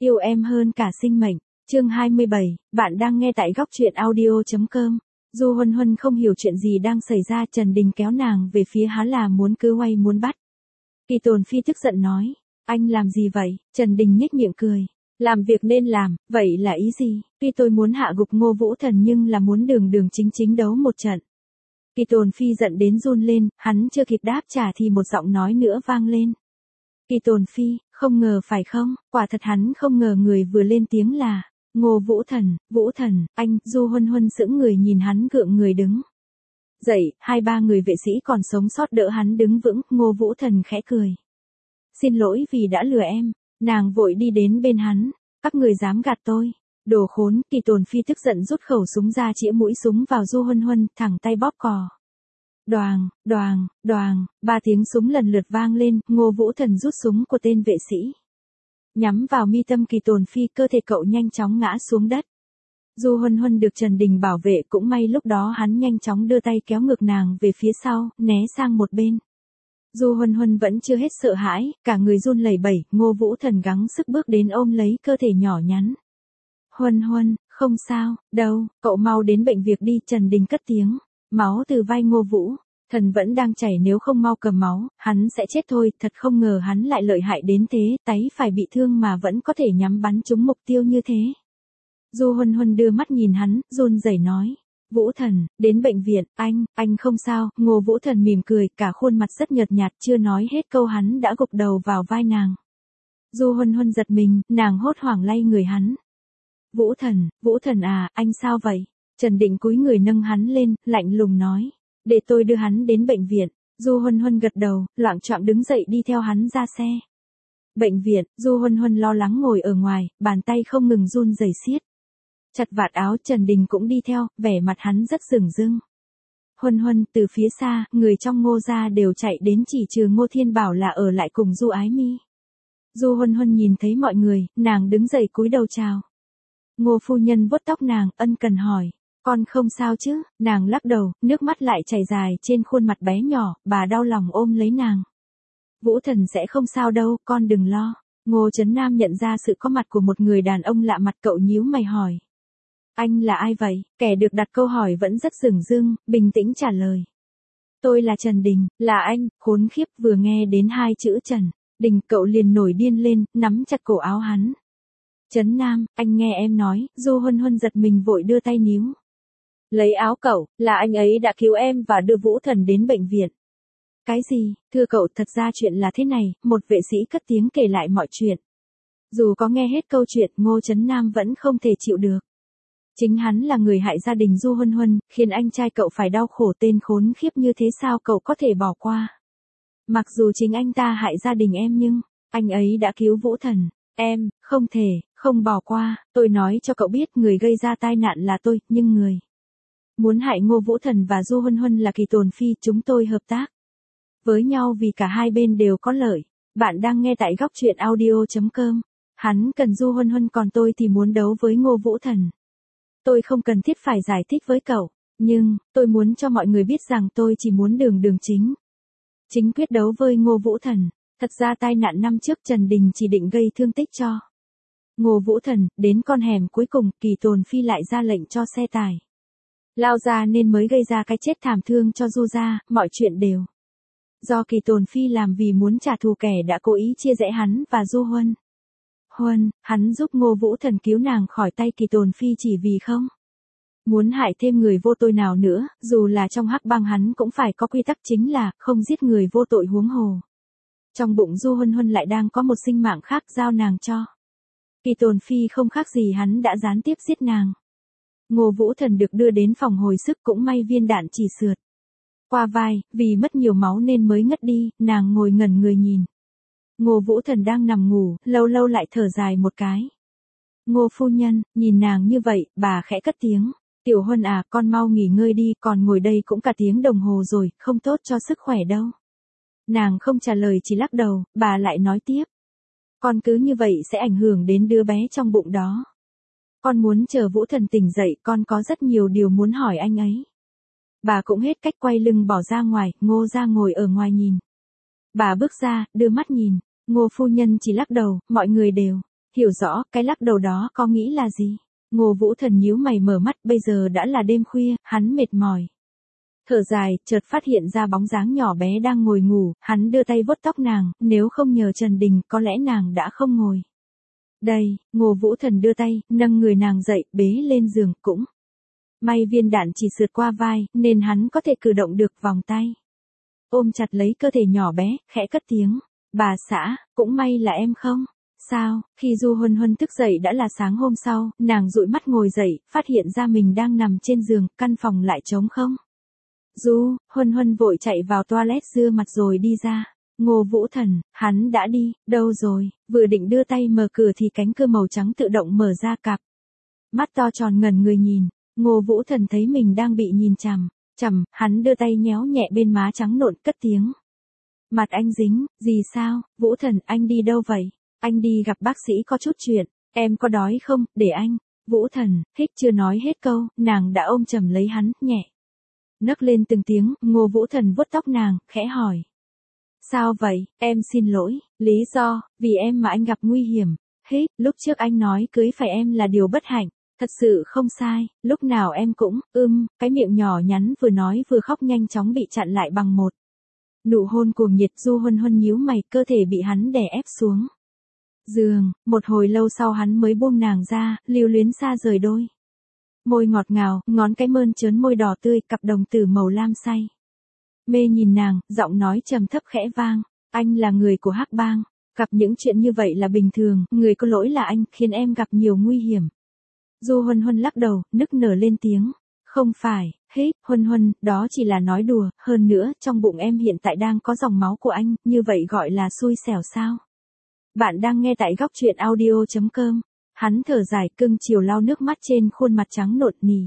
Yêu em hơn cả sinh mệnh. Chương 27, bạn đang nghe tại góc truyện audio.com. Du Huân Huân không hiểu chuyện gì đang xảy ra, Trần Đình kéo nàng về phía hắn là muốn cứ quay muốn bắt. Kỳ Tồn Phi tức giận nói, anh làm gì vậy? Trần Đình nhếch miệng cười. Làm việc nên làm, vậy là ý gì? Tuy tôi muốn hạ gục Ngô Vũ Thần nhưng là muốn đường đường chính chính đấu một trận. Kỳ Tồn Phi giận đến run lên, hắn chưa kịp đáp trả thì một giọng nói nữa vang lên. Kỳ Tồn Phi, không ngờ phải không? Quả thật hắn không ngờ người vừa lên tiếng là Ngô Vũ Thần, anh. Du Huân Huân sững người nhìn hắn gượng người đứng dậy, hai ba người vệ sĩ còn sống sót đỡ hắn đứng vững. Ngô Vũ Thần khẽ cười. Xin lỗi vì đã lừa em. Nàng vội đi đến bên hắn. Các người dám gạt tôi. Đồ khốn. Kỳ Tồn Phi tức giận rút khẩu súng ra chĩa mũi súng vào Du Huân Huân, thẳng tay bóp cò. Đoàng, đoàng, đoàng, ba tiếng súng lần lượt vang lên. Ngô Vũ Thần rút súng của tên vệ sĩ, nhắm vào mi tâm Kỳ Tồn Phi, cơ thể cậu nhanh chóng ngã xuống đất. Du Huân Huân được Trần Đình bảo vệ, cũng may lúc đó hắn nhanh chóng đưa tay kéo ngực nàng về phía sau, né sang một bên. Du Huân Huân vẫn chưa hết sợ hãi, cả người run lẩy bẩy. Ngô Vũ Thần gắng sức bước đến ôm lấy cơ thể nhỏ nhắn. Huân Huân, không sao, đâu, cậu mau đến bệnh viện đi. Trần Đình cất tiếng. Máu từ vai Ngô Vũ Thần vẫn đang chảy, nếu không mau cầm máu, hắn sẽ chết thôi. Thật không ngờ hắn lại lợi hại đến thế, tay phải bị thương mà vẫn có thể nhắm bắn trúng mục tiêu như thế. Du Huân Huân đưa mắt nhìn hắn, run rẩy nói. Vũ Thần, đến bệnh viện, anh không sao. Ngô Vũ Thần mỉm cười, cả khuôn mặt rất nhợt nhạt, chưa nói hết câu hắn đã gục đầu vào vai nàng. Du Huân Huân giật mình, nàng hốt hoảng lay người hắn. Vũ Thần à, anh sao vậy? Trần Định cúi người nâng hắn lên, lạnh lùng nói. Để tôi đưa hắn đến bệnh viện. Du Huân Huân gật đầu, loạng choạng đứng dậy đi theo hắn ra xe. Bệnh viện. Du Huân Huân lo lắng ngồi ở ngoài, bàn tay không ngừng run rẩy siết chặt vạt áo. Trần Đình cũng đi theo, vẻ mặt hắn rất dửng dưng. Huân Huân. Từ phía xa, người trong Ngô gia đều chạy đến, chỉ trừ Ngô Thiên Bảo là ở lại cùng Du Ái Mi. Du Huân Huân nhìn thấy mọi người, nàng đứng dậy cúi đầu chào. Ngô phu nhân vuốt tóc nàng, ân cần hỏi. Con không sao chứ? Nàng lắc đầu, nước mắt lại chảy dài trên khuôn mặt bé nhỏ, bà đau lòng ôm lấy nàng. Vũ Thần sẽ không sao đâu, con đừng lo. Ngô Trấn Nam nhận ra sự có mặt của một người đàn ông lạ mặt, cậu nhíu mày hỏi. Anh là ai vậy? Kẻ được đặt câu hỏi vẫn rất dửng dưng, bình tĩnh trả lời. Tôi là Trần Đình. Là anh? Khốn khiếp, vừa nghe đến hai chữ Trần Đình, cậu liền nổi điên lên, nắm chặt cổ áo hắn. Trấn Nam, anh nghe em nói. Du Huân Huân giật mình vội đưa tay níu lấy áo cậu. Là anh ấy đã cứu em và đưa Vũ Thần đến bệnh viện. Cái gì? Thưa cậu, thật ra chuyện là thế này. Một vệ sĩ cất tiếng kể lại mọi chuyện. Dù có nghe hết câu chuyện, Ngô Trấn Nam vẫn không thể chịu được. Chính hắn là người hại gia đình Du Huân Huân, khiến anh trai cậu phải đau khổ. Tên khốn khiếp như thế sao cậu có thể bỏ qua? Mặc dù chính anh ta hại gia đình em nhưng anh ấy đã cứu Vũ Thần. Em không thể không bỏ qua. Tôi nói cho cậu biết, người gây ra tai nạn là tôi, nhưng người muốn hại Ngô Vũ Thần và Du Huân Huân là Kỳ Tồn Phi. Chúng tôi hợp tác với nhau vì cả hai bên đều có lợi. Bạn đang nghe tại góc truyện audio.com. Hắn cần Du Huân Huân, còn tôi thì muốn đấu với Ngô Vũ Thần. Tôi không cần thiết phải giải thích với cậu, nhưng tôi muốn cho mọi người biết rằng tôi chỉ muốn đường đường chính quyết đấu với Ngô Vũ Thần. Thật ra tai nạn năm trước Trần Đình chỉ định gây thương tích cho Ngô Vũ Thần. Đến con hẻm cuối cùng, Kỳ Tồn Phi lại ra lệnh cho xe tải lao ra nên mới gây ra cái chết thảm thương cho Du gia. Mọi chuyện đều do Kỳ Tồn Phi làm, vì muốn trả thù kẻ đã cố ý chia rẽ hắn và Du Huân. Hắn giúp Ngô Vũ Thần cứu nàng khỏi tay Kỳ Tồn Phi chỉ vì không muốn hại thêm người vô tội nào nữa. Dù là trong hắc bang hắn cũng phải có quy tắc, chính là không giết người vô tội. Huống hồ trong bụng Du Huân Huân lại đang có một sinh mạng khác, giao nàng cho Kỳ Tồn Phi không khác gì hắn đã gián tiếp giết nàng. Ngô Vũ Thần được đưa đến phòng hồi sức, cũng may viên đạn chỉ sượt qua vai, vì mất nhiều máu nên mới ngất đi. Nàng ngồi ngẩn người nhìn Ngô Vũ Thần đang nằm ngủ, lâu lâu lại thở dài một cái. Ngô phu nhân, nhìn nàng như vậy, bà khẽ cất tiếng. Tiểu Huân à, con mau nghỉ ngơi đi, còn ngồi đây cũng cả tiếng đồng hồ rồi, không tốt cho sức khỏe đâu. Nàng không trả lời, chỉ lắc đầu. Bà lại nói tiếp. Con cứ như vậy sẽ ảnh hưởng đến đứa bé trong bụng đó. Con muốn chờ Vũ Thần tỉnh dậy, con có rất nhiều điều muốn hỏi anh ấy. Bà cũng hết cách, quay lưng bỏ ra ngoài. Ngô gia ngồi ở ngoài nhìn. Bà bước ra, đưa mắt nhìn. Ngô phu nhân chỉ lắc đầu, mọi người đều Hiểu rõ, cái lắc đầu đó có nghĩ là gì? Ngô Vũ Thần nhíu mày mở mắt, bây giờ đã là đêm khuya, hắn mệt mỏi. Thở dài, chợt phát hiện ra bóng dáng nhỏ bé đang ngồi ngủ, hắn đưa tay vuốt tóc nàng, nếu không nhờ Trần Đình, có lẽ nàng đã không ngồi. Đây, Ngô Vũ Thần đưa tay, nâng người nàng dậy, bế lên giường, cũng. May viên đạn chỉ sượt qua vai, nên hắn có thể cử động được vòng tay. Ôm chặt lấy cơ thể nhỏ bé, khẽ cất tiếng. Bà xã, cũng may là em không? Sao, khi Du Huân Huân thức dậy đã là sáng hôm sau, nàng dụi mắt ngồi dậy, phát hiện ra mình đang nằm trên giường, căn phòng lại trống không. Du, Huân Huân vội chạy vào toilet rửa mặt rồi đi ra. Ngô Vũ Thần, hắn đã đi, đâu rồi, vừa định đưa tay mở cửa thì cánh cửa màu trắng tự động mở ra cặp. Mắt to tròn ngẩn người nhìn, Ngô Vũ Thần thấy mình đang bị nhìn chằm, hắn đưa tay nhéo nhẹ bên má trắng nộn cất tiếng. Mặt anh dính, gì sao, Vũ Thần anh đi đâu vậy? Anh đi gặp bác sĩ có chút chuyện, em có đói không, để anh. Vũ Thần, hít chưa nói hết câu, nàng đã ôm chầm lấy hắn, nhẹ. Nấc lên từng tiếng, Ngô Vũ Thần vuốt tóc nàng, khẽ hỏi. Sao vậy, em xin lỗi, lý do, vì em mà anh gặp nguy hiểm. Hít, lúc trước anh nói cưới phải em là điều bất hạnh, thật sự không sai, lúc nào em cũng, cái miệng nhỏ nhắn vừa nói vừa khóc nhanh chóng bị chặn lại bằng một. Nụ hôn cuồng nhiệt. Du Huân Huân nhíu mày, cơ thể bị hắn đè ép xuống giường, một hồi lâu sau hắn mới buông nàng ra, lưu luyến xa rời đôi. Môi ngọt ngào, ngón cái mơn trớn môi đỏ tươi, cặp đồng tử màu lam say. Mê nhìn nàng, giọng nói trầm thấp khẽ vang, anh là người của Hắc Bang, gặp những chuyện như vậy là bình thường, người có lỗi là anh, khiến em gặp nhiều nguy hiểm. Du Huân Huân lắc đầu, nức nở lên tiếng, không phải, Huân Huân, đó chỉ là nói đùa, hơn nữa, trong bụng em hiện tại đang có dòng máu của anh, như vậy gọi là xui xẻo sao? Bạn đang nghe tại góc truyện audio.com. Hắn thở dài cưng chiều lau nước mắt trên khuôn mặt trắng nộn nì.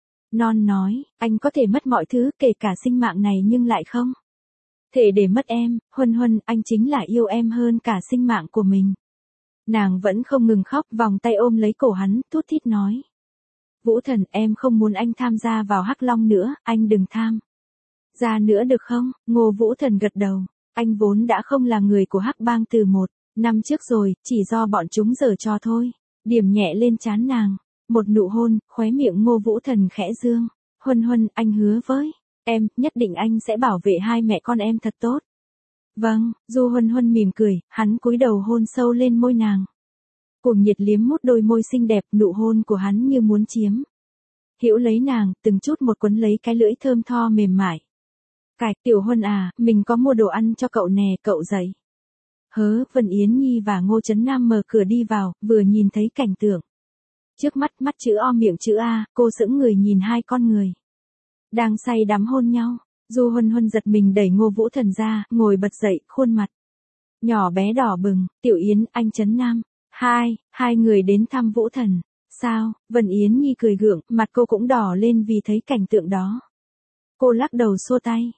Non nói, anh có thể mất mọi thứ kể cả sinh mạng này nhưng lại không thể để mất em, Huân Huân, anh chính là yêu em hơn cả sinh mạng của mình. Nàng vẫn không ngừng khóc, vòng tay ôm lấy cổ hắn, thút thít nói. Vũ Thần, em không muốn anh tham gia vào Hắc Long nữa, anh đừng tham ra nữa được không? Ngô Vũ Thần gật đầu, anh vốn đã không là người của Hắc Bang từ 1 năm trước rồi, chỉ do bọn chúng giở trò thôi. Điểm nhẹ lên trán nàng, một nụ hôn, khóe miệng Ngô Vũ Thần khẽ dương. Huân Huân, anh hứa với em, nhất định anh sẽ bảo vệ hai mẹ con em thật tốt. Vâng, Du Huân Huân mỉm cười, hắn cúi đầu hôn sâu lên môi nàng. Cuồng nhiệt liếm mút đôi môi xinh đẹp, nụ hôn của hắn như muốn chiếm hữu lấy nàng, từng chút một quấn lấy cái lưỡi thơm tho mềm mại. Cải, Tiểu Huân à, mình có mua đồ ăn cho cậu nè, cậu dậy. Vân Yến Nhi và Ngô Trấn Nam mở cửa đi vào, vừa nhìn thấy cảnh tượng. Trước mắt, mắt chữ O miệng chữ A, cô sững người nhìn hai con người đang say đắm hôn nhau. Du Huân Huân giật mình đẩy Ngô Vũ Thần ra, ngồi bật dậy, khuôn mặt nhỏ bé đỏ bừng. Tiểu Yến, anh Trấn Nam. Hai người đến thăm Vũ Thần. Sao? Vân Yến Nhi cười gượng, mặt cô cũng đỏ lên vì thấy cảnh tượng đó. Cô lắc đầu xua tay.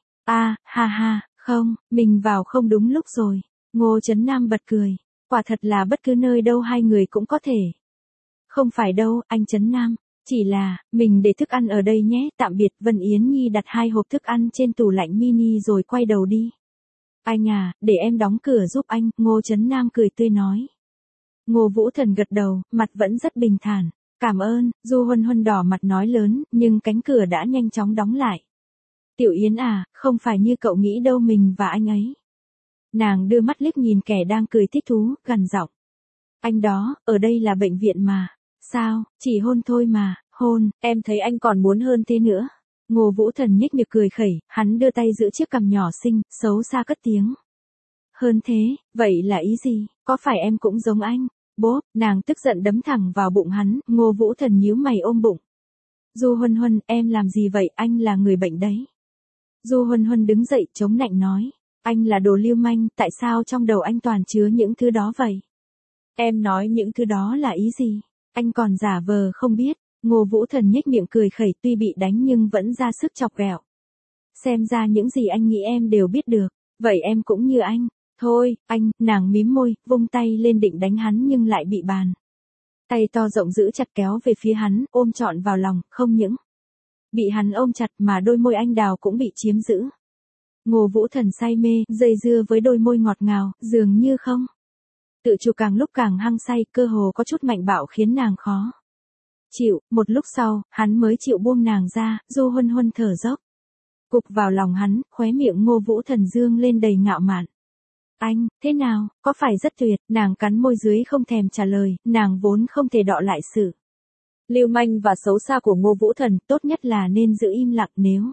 Không, mình vào không đúng lúc rồi. Ngô Trấn Nam bật cười. Quả thật là bất cứ nơi đâu hai người cũng có thể. Không phải đâu, anh Trấn Nam. Chỉ là, mình để thức ăn ở đây nhé, tạm biệt. Vân Yến Nhi đặt 2 hộp thức ăn trên tủ lạnh mini rồi quay đầu đi. Anh à, để em đóng cửa giúp anh, Ngô Trấn Nam cười tươi nói. Ngô Vũ Thần gật đầu, mặt vẫn rất bình thản. Cảm ơn, Du Huân Huân đỏ mặt nói lớn, nhưng cánh cửa đã nhanh chóng đóng lại. Tiểu Yến à, không phải như cậu nghĩ đâu, mình và anh ấy. Nàng đưa mắt liếc nhìn kẻ đang cười thích thú, gằn giọng. Anh đó, ở đây là bệnh viện mà. Sao, chỉ hôn thôi mà, hôn, em thấy anh còn muốn hơn thế nữa. Ngô Vũ Thần nhếch miệng cười khẩy, hắn đưa tay giữ chiếc cằm nhỏ xinh, xấu xa cất tiếng. Hơn thế, vậy là ý gì, có phải em cũng giống anh? Bốp, nàng tức giận đấm thẳng vào bụng hắn, Ngô Vũ Thần nhíu mày ôm bụng. Du Huân Huân, em làm gì vậy, anh là người bệnh đấy. Du Huân Huân đứng dậy chống nạnh nói. Anh là đồ lưu manh, tại sao trong đầu anh toàn chứa những thứ đó vậy? Em nói những thứ đó là ý gì? Anh còn giả vờ không biết. Ngô Vũ Thần nhếch miệng cười khẩy, tuy bị đánh nhưng vẫn ra sức chọc ghẹo. Xem ra những gì anh nghĩ em đều biết được. Vậy em cũng như anh. Thôi, anh, nàng mím môi, vung tay lên định đánh hắn nhưng lại bị bàn tay to rộng giữ chặt kéo về phía hắn, ôm trọn vào lòng, không những bị hắn ôm chặt mà đôi môi anh đào cũng bị chiếm giữ. Ngô Vũ Thần say mê, dây dưa với đôi môi ngọt ngào, dường như không Tự chủ càng lúc càng hăng say, cơ hồ có chút mạnh bạo khiến nàng khó chịu. Một lúc sau, hắn mới chịu buông nàng ra. Du Huân Huân thở dốc, cục vào lòng hắn, khóe miệng Ngô Vũ Thần dương lên đầy ngạo mạn. Anh, thế nào, có phải rất tuyệt? Nàng cắn môi dưới không thèm trả lời, nàng vốn không thể đọ lại sự lưu manh và xấu xa của Ngô Vũ Thần, tốt nhất là nên giữ im lặng, nếu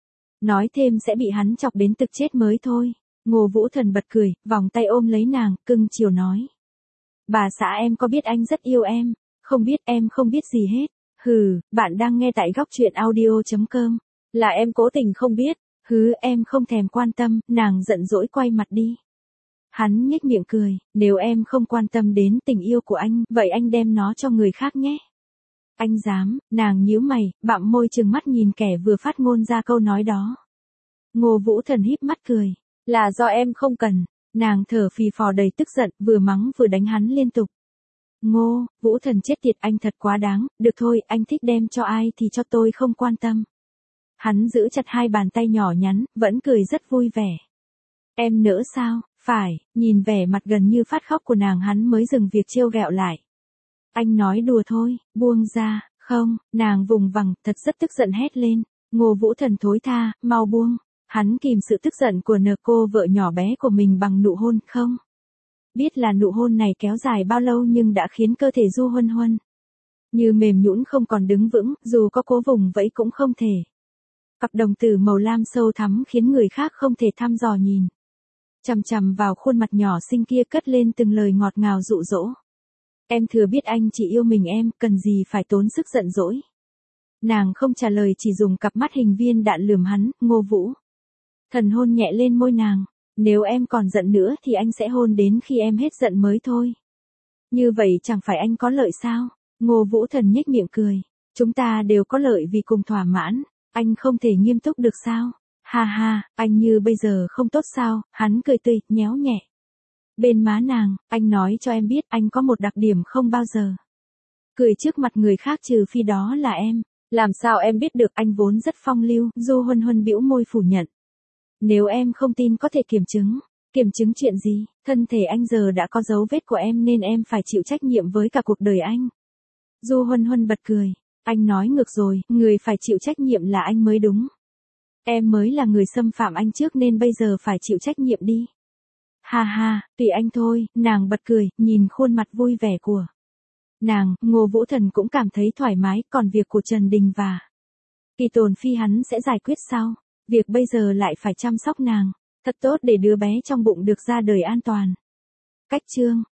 nói thêm sẽ bị hắn chọc đến tức chết mới thôi. Ngô Vũ Thần bật cười, vòng tay ôm lấy nàng, cưng chiều nói. Bà xã em có biết anh rất yêu em? Không biết, em không biết gì hết. Hừ, bạn đang nghe tại góc truyện audio.com. Là em cố tình không biết. Hứ, em không thèm quan tâm. Nàng giận dỗi quay mặt đi. Hắn nhếch miệng cười, nếu em không quan tâm đến tình yêu của anh, vậy anh đem nó cho người khác nhé. Anh dám? Nàng nhíu mày, bặm môi trừng mắt nhìn kẻ vừa phát ngôn ra câu nói đó. Ngô Vũ Thần híp mắt cười, là do em không cần. Nàng thở phì phò đầy tức giận, vừa mắng vừa đánh hắn liên tục. Ngô Vũ Thần chết tiệt, anh thật quá đáng. Được thôi, anh thích đem cho ai thì cho, tôi không quan tâm. Hắn giữ chặt hai bàn tay nhỏ nhắn, vẫn cười rất vui vẻ. Em nỡ sao? Phải. Nhìn vẻ mặt gần như phát khóc của nàng, hắn mới dừng việc trêu ghẹo lại. Anh nói đùa thôi, buông ra. Không. Nàng vùng vằng, thật rất tức giận hét lên. Ngô Vũ Thần thối tha, mau buông. Hắn kìm sự tức giận của cô vợ nhỏ bé của mình bằng nụ hôn. Không biết là nụ hôn này kéo dài bao lâu nhưng đã khiến cơ thể Du Huân Huân như mềm nhũn không còn đứng vững, dù có cố vùng vẫy cũng không thể. Cặp đồng tử màu lam sâu thắm khiến người khác không thể thăm dò nhìn chằm chằm vào khuôn mặt nhỏ xinh kia, cất lên từng lời ngọt ngào dụ dỗ. Em thừa biết anh chỉ yêu mình em, cần gì phải tốn sức giận dỗi. Nàng không trả lời, chỉ dùng cặp mắt hình viên đạn lườm hắn. Ngô Vũ Thần hôn nhẹ lên môi nàng. Nếu em còn giận nữa thì anh sẽ hôn đến khi em hết giận mới thôi. Như vậy chẳng phải anh có lợi sao? Ngô Vũ Thần nhếch miệng cười. Chúng ta đều có lợi vì cùng thỏa mãn. Anh không thể nghiêm túc được sao? Ha ha, anh như bây giờ không tốt sao? Hắn cười tươi, nhéo nhẹ bên má nàng. Anh nói cho em biết, anh có một đặc điểm không bao giờ cười trước mặt người khác trừ phi đó là em. Làm sao em biết được? Anh vốn rất phong lưu. Du Huân Huân bĩu môi phủ nhận. Nếu em không tin có thể kiểm chứng. Kiểm chứng chuyện gì? Thân thể anh giờ đã có dấu vết của em nên em phải chịu trách nhiệm với cả cuộc đời anh. Du Huân Huân bật cười. Anh nói ngược rồi, người phải chịu trách nhiệm là anh mới đúng. Em mới là người xâm phạm anh trước nên bây giờ phải chịu trách nhiệm đi. Ha ha, tùy anh thôi. Nàng bật cười, nhìn khuôn mặt vui vẻ của nàng. Ngô Vũ Thần cũng cảm thấy thoải mái. Còn việc của Trần Đình và Kỳ Tồn Phi hắn sẽ giải quyết sau. Việc bây giờ lại phải chăm sóc nàng thật tốt để đứa bé trong bụng được ra đời an toàn. Cách chương